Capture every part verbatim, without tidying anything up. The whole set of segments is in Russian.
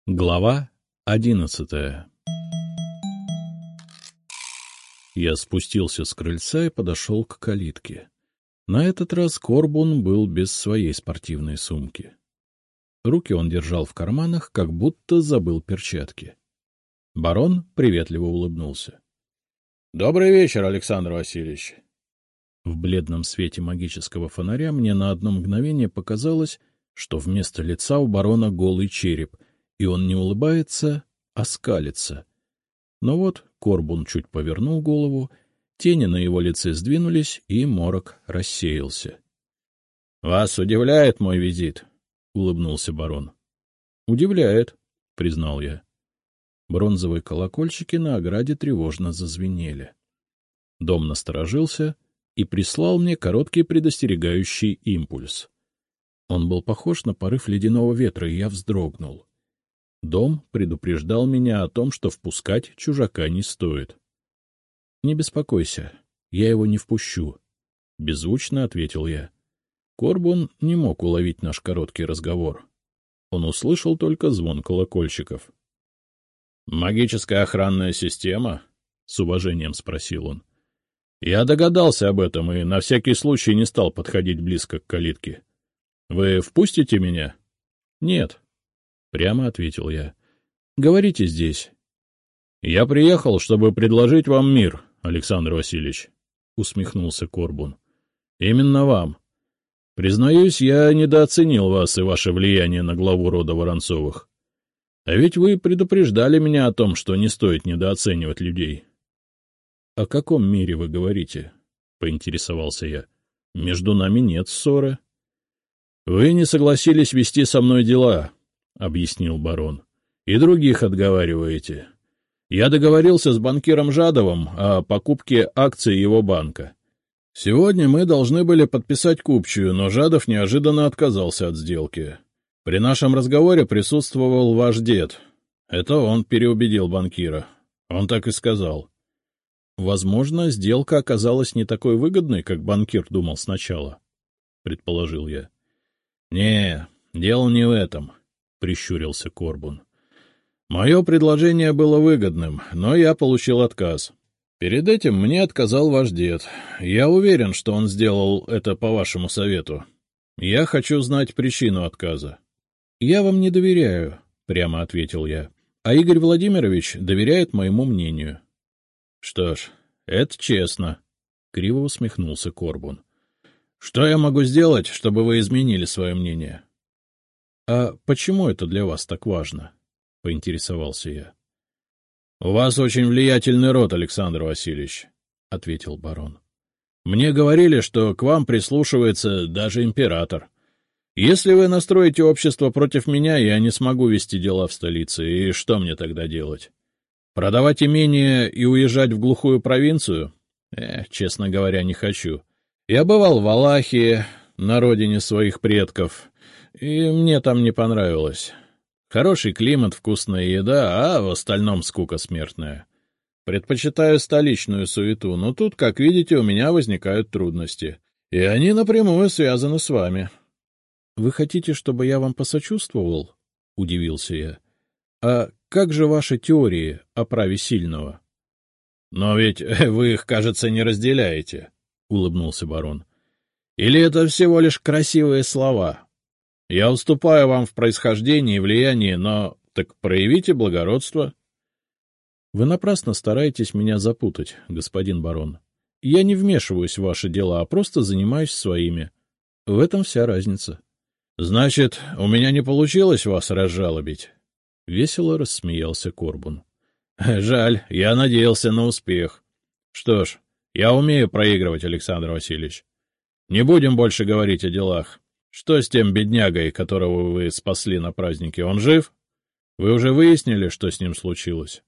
Глава одиннадцатая. Я спустился с крыльца и подошел к калитке. На этот раз Корбун был без своей спортивной сумки. Руки он держал в карманах, как будто забыл перчатки. Барон приветливо улыбнулся. — Добрый вечер, Александр Васильевич. В бледном свете магического фонаря мне на одно мгновение показалось, что вместо лица у барона голый череп, и он не улыбается, а скалится. Но вот Корбун чуть повернул голову, тени на его лице сдвинулись, и морок рассеялся. — Вас удивляет мой визит? — улыбнулся барон. — Удивляет, — признал я. Бронзовые колокольчики на ограде тревожно зазвенели. Дом насторожился и прислал мне короткий предостерегающий импульс. Он был похож на порыв ледяного ветра, и я вздрогнул. Дом предупреждал меня о том, что впускать чужака не стоит. — Не беспокойся, я его не впущу, — беззвучно ответил я. Корбун не мог уловить наш короткий разговор. Он услышал только звон колокольчиков. — Магическая охранная система? — с уважением спросил он. — Я догадался об этом и на всякий случай не стал подходить близко к калитке. — Вы впустите меня? — Нет. — прямо ответил я. — Говорите здесь. — Я приехал, чтобы предложить вам мир, Александр Васильевич, — усмехнулся Корбун. — Именно вам. Признаюсь, я недооценил вас и ваше влияние на главу рода Воронцовых. А ведь вы предупреждали меня о том, что не стоит недооценивать людей. — О каком мире вы говорите? — поинтересовался я. — Между нами нет ссоры. — Вы не согласились вести со мной дела, — объяснил барон, — и других отговариваете. Я договорился с банкиром Жадовым о покупке акций его банка. Сегодня мы должны были подписать купчую, но Жадов неожиданно отказался от сделки. При нашем разговоре присутствовал ваш дед. Это он переубедил банкира. Он так и сказал. Возможно, сделка оказалась не такой выгодной, как банкир думал сначала, — предположил я. — Не, дело не в этом, — прищурился Корбун. — Мое предложение было выгодным, но я получил отказ. Перед этим мне отказал ваш дед. Я уверен, что он сделал это по вашему совету. Я хочу знать причину отказа. — Я вам не доверяю, — прямо ответил я, — а Игорь Владимирович доверяет моему мнению. — Что ж, это честно, — криво усмехнулся Корбун. — Что я могу сделать, чтобы вы изменили свое мнение? — А почему это для вас так важно? — поинтересовался я. — У вас очень влиятельный род, Александр Васильевич, — ответил барон. — Мне говорили, что к вам прислушивается даже император. Если вы настроите общество против меня, я не смогу вести дела в столице, и что мне тогда делать? Продавать имение и уезжать в глухую провинцию? Э, честно говоря, не хочу. Я бывал в Алахии, на родине своих предков, и мне там не понравилось. Хороший климат, вкусная еда, а в остальном скука смертная. Предпочитаю столичную суету, но тут, как видите, у меня возникают трудности, и они напрямую связаны с вами. — Вы хотите, чтобы я вам посочувствовал? — удивился я. — А как же ваши теории о праве сильного? — Но ведь вы их, кажется, не разделяете, — улыбнулся барон. — Или это всего лишь красивые слова? Я уступаю вам в происхождении и влиянии, но так проявите благородство. — Вы напрасно стараетесь меня запутать, господин барон. Я не вмешиваюсь в ваши дела, а просто занимаюсь своими. В этом вся разница. — Значит, у меня не получилось вас разжалобить? — весело рассмеялся Корбун. — Жаль, я надеялся на успех. Что ж, я умею проигрывать, Александр Васильевич. Не будем больше говорить о делах. Что с тем беднягой, которого вы спасли на празднике? Он жив? Вы уже выяснили, что с ним случилось?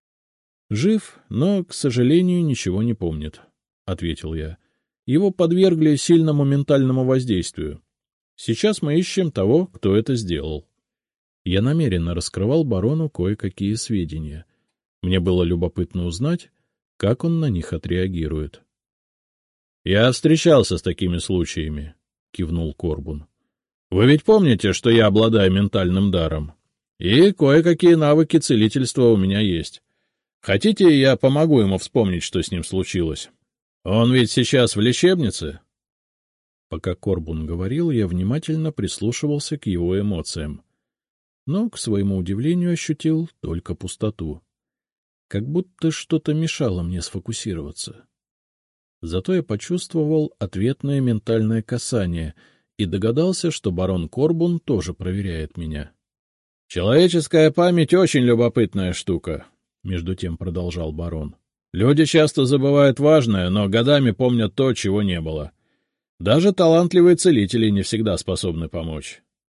— Жив, но, к сожалению, ничего не помнит, — ответил я. Его подвергли сильному ментальному воздействию. Сейчас мы ищем того, кто это сделал. Я намеренно раскрывал барону кое-какие сведения. Мне было любопытно узнать, как он на них отреагирует. — Я встречался с такими случаями, — кивнул Корбун. — Вы ведь помните, что я обладаю ментальным даром? И кое-какие навыки целительства у меня есть. Хотите, я помогу ему вспомнить, что с ним случилось? Он ведь сейчас в лечебнице?» Пока Корбун говорил, я внимательно прислушивался к его эмоциям. Но, к своему удивлению, ощутил только пустоту. Как будто что-то мешало мне сфокусироваться. Зато я почувствовал ответное ментальное касание и догадался, что барон Корбун тоже проверяет меня. — Человеческая память — очень любопытная штука, — между тем продолжал барон. — Люди часто забывают важное, но годами помнят то, чего не было. Даже талантливые целители не всегда способны помочь.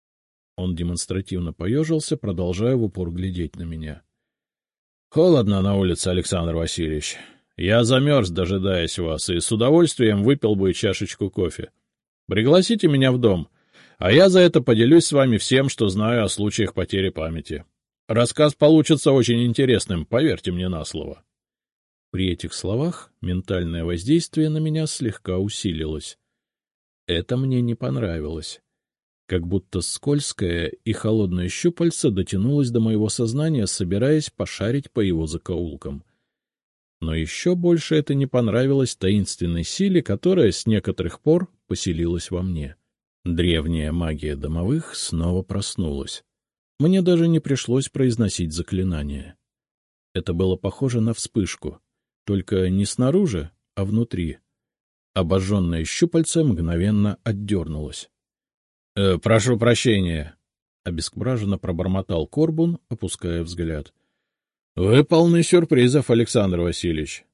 Он демонстративно поежился, продолжая в упор глядеть на меня. — Холодно на улице, Александр Васильевич. Я замерз, дожидаясь вас, и с удовольствием выпил бы чашечку кофе. Пригласите меня в дом, а я за это поделюсь с вами всем, что знаю о случаях потери памяти. Рассказ получится очень интересным, поверьте мне на слово. При этих словах ментальное воздействие на меня слегка усилилось. Это мне не понравилось. Как будто скользкое и холодное щупальце дотянулось до моего сознания, собираясь пошарить по его закоулкам. Но еще больше это не понравилось таинственной силе, которая с некоторых пор поселилась во мне. Древняя магия домовых снова проснулась. Мне даже не пришлось произносить заклинание. Это было похоже на вспышку, только не снаружи, а внутри. Обожженное щупальце мгновенно отдернулось. «Э, — Прошу прощения, — обескураженно пробормотал Корбун, опуская взгляд. — Вы полны сюрпризов, Александр Васильевич.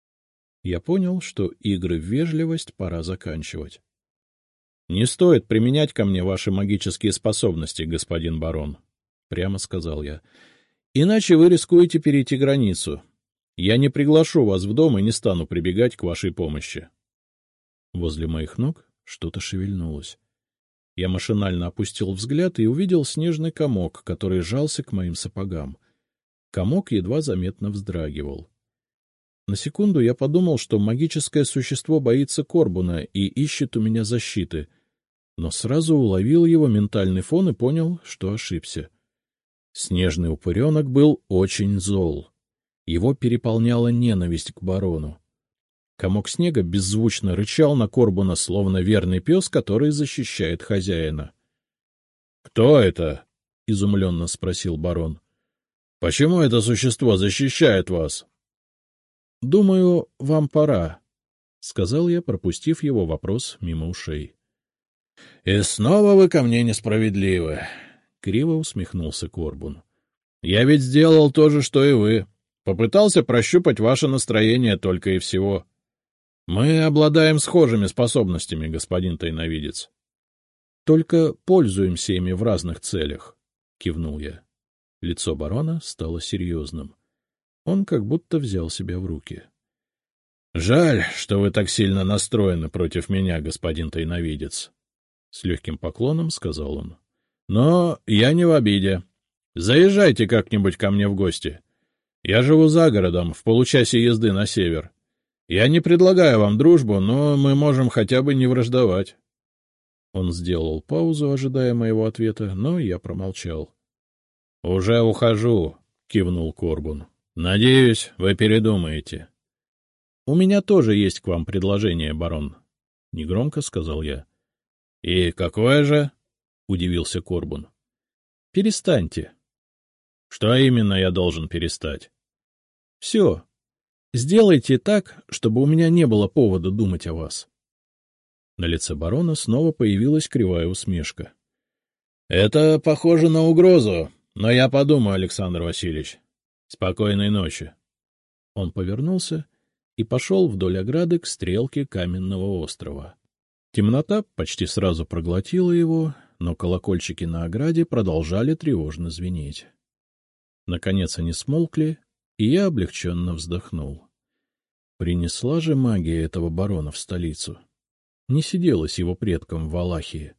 Я понял, что игры в вежливость пора заканчивать. — Не стоит применять ко мне ваши магические способности, господин барон, — прямо сказал я. — Иначе вы рискуете перейти границу. Я не приглашу вас в дом и не стану прибегать к вашей помощи. Возле моих ног что-то шевельнулось. Я машинально опустил взгляд и увидел снежный комок, который жался к моим сапогам. Комок едва заметно вздрагивал. На секунду я подумал, что магическое существо боится Корбуна и ищет у меня защиты, но сразу уловил его ментальный фон и понял, что ошибся. Снежный упыренок был очень зол. Его переполняла ненависть к барону. Комок снега беззвучно рычал на Корбуна, словно верный пес, который защищает хозяина. — Кто это? — изумленно спросил барон. — Почему это существо защищает вас? — Думаю, вам пора, — сказал я, пропустив его вопрос мимо ушей. — И снова вы ко мне несправедливы, — криво усмехнулся Корбун. — Я ведь сделал то же, что и вы. Попытался прощупать ваше настроение только и всего. Мы обладаем схожими способностями, господин тайновидец. — Только пользуемся ими в разных целях, — кивнул я. Лицо барона стало серьезным. Он как будто взял себя в руки. — Жаль, что вы так сильно настроены против меня, господин тайновидец, — с легким поклоном сказал он. — Но я не в обиде. Заезжайте как-нибудь ко мне в гости. Я живу за городом, в получасе езды на север. Я не предлагаю вам дружбу, но мы можем хотя бы не враждовать. Он сделал паузу, ожидая моего ответа, но я промолчал. — Уже ухожу, — кивнул Корбун. — Надеюсь, вы передумаете. — У меня тоже есть к вам предложение, барон, — негромко сказал я. — И какое же? — удивился Корбун. — Перестаньте. — Что именно я должен перестать? — Все. Сделайте так, чтобы у меня не было повода думать о вас. На лице барона снова появилась кривая усмешка. — Это похоже на угрозу, но я подумаю, Александр Васильевич. Спокойной ночи. Он повернулся и пошел вдоль ограды к стрелке каменного острова. Темнота почти сразу проглотила его, но колокольчики на ограде продолжали тревожно звенеть. Наконец они смолкли, и я облегченно вздохнул. Принесла же магия этого барона в столицу. Не сиделась его предкам в Валахии.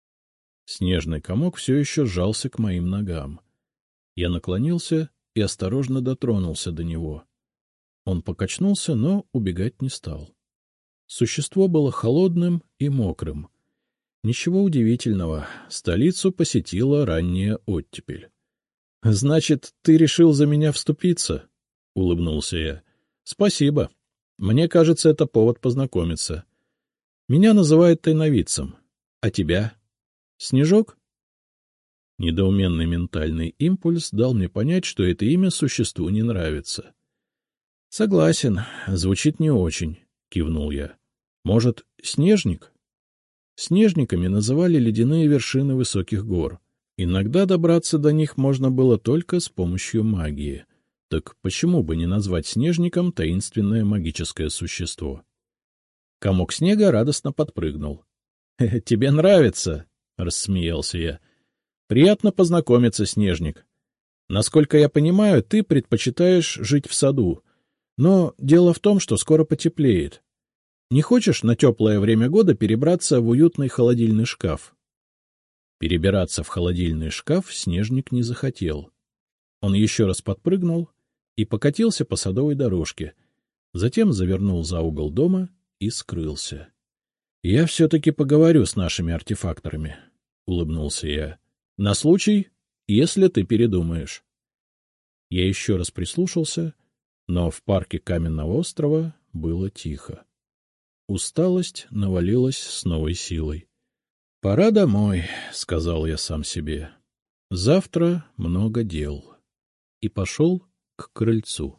Снежный комок все еще сжался к моим ногам. Я наклонился и осторожно дотронулся до него. Он покачнулся, но убегать не стал. Существо было холодным и мокрым. Ничего удивительного, столицу посетила ранняя оттепель. — Значит, ты решил за меня вступиться? — улыбнулся я. — Спасибо. Мне кажется, это повод познакомиться. Меня называют тайновидцем. А тебя? Снежок? Недоуменный ментальный импульс дал мне понять, что это имя существу не нравится. — Согласен, звучит не очень, — кивнул я. — Может, снежник? Снежниками называли ледяные вершины высоких гор. Иногда добраться до них можно было только с помощью магии. Так почему бы не назвать снежником таинственное магическое существо? Комок снега радостно подпрыгнул. — Тебе нравится? — рассмеялся я. — Приятно познакомиться, Снежник. Насколько я понимаю, ты предпочитаешь жить в саду. Но дело в том, что скоро потеплеет. Не хочешь на теплое время года перебраться в уютный холодильный шкаф? Перебираться в холодильный шкаф Снежник не захотел. Он еще раз подпрыгнул и покатился по садовой дорожке, затем завернул за угол дома и скрылся. — Я все-таки поговорю с нашими артефакторами, — улыбнулся я, — на случай, если ты передумаешь. Я еще раз прислушался, но в парке Каменного острова было тихо. Усталость навалилась с новой силой. — Пора домой, — сказал я сам себе. — Завтра много дел. И пошел к крыльцу.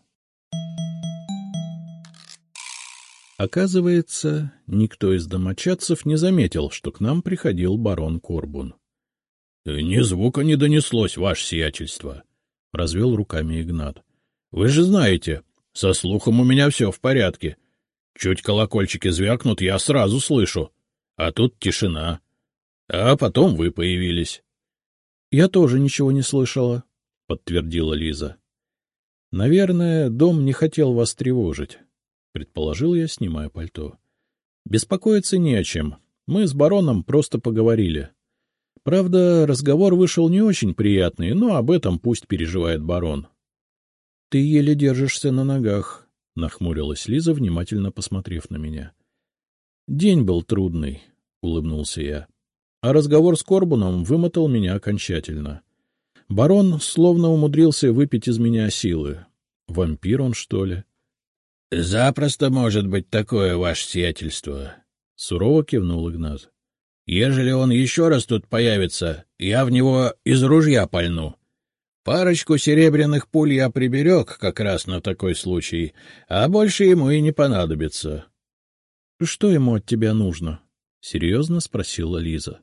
Оказывается, никто из домочадцев не заметил, что к нам приходил барон Корбун. — Ни звука не донеслось, ваше сиятельство, — развел руками Игнат. — Вы же знаете, со слухом у меня все в порядке. Чуть колокольчики звякнут, я сразу слышу. А тут тишина. А потом вы появились. — Я тоже ничего не слышала, — подтвердила Лиза. — Наверное, дом не хотел вас тревожить, — предположил я, снимая пальто. — Беспокоиться не о чем. Мы с бароном просто поговорили. Правда, разговор вышел не очень приятный, но об этом пусть переживает барон. — Ты еле держишься на ногах, — нахмурилась Лиза, внимательно посмотрев на меня. — День был трудный, — улыбнулся я. А разговор с Корбуном вымотал меня окончательно. Барон словно умудрился выпить из меня силы. Вампир он, что ли? — Запросто может быть такое, ваше сиятельство, — сурово кивнул Игнат. — Ежели он еще раз тут появится, я в него из ружья пальну. Парочку серебряных пуль я приберег как раз на такой случай, а больше ему и не понадобится. — Что ему от тебя нужно? — серьезно спросила Лиза.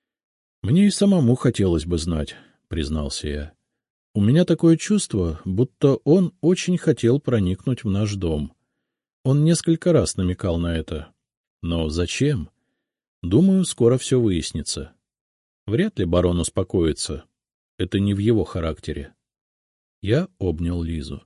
— Мне и самому хотелось бы знать, — признался я. У меня такое чувство, будто он очень хотел проникнуть в наш дом. Он несколько раз намекал на это. Но зачем? Думаю, скоро все выяснится. Вряд ли барон успокоится. Это не в его характере. Я обнял Лизу.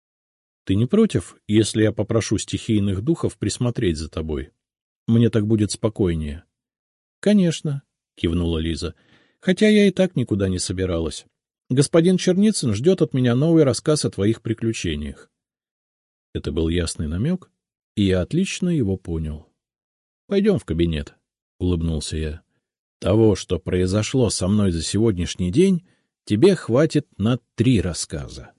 — Ты не против, если я попрошу стихийных духов присмотреть за тобой? Мне так будет спокойнее. — Конечно, — кивнула Лиза, — хотя я и так никуда не собиралась. Господин Черницын ждет от меня новый рассказ о твоих приключениях. Это был ясный намек, и я отлично его понял. — Пойдем в кабинет, — улыбнулся я. — Того, что произошло со мной за сегодняшний день, тебе хватит на три рассказа.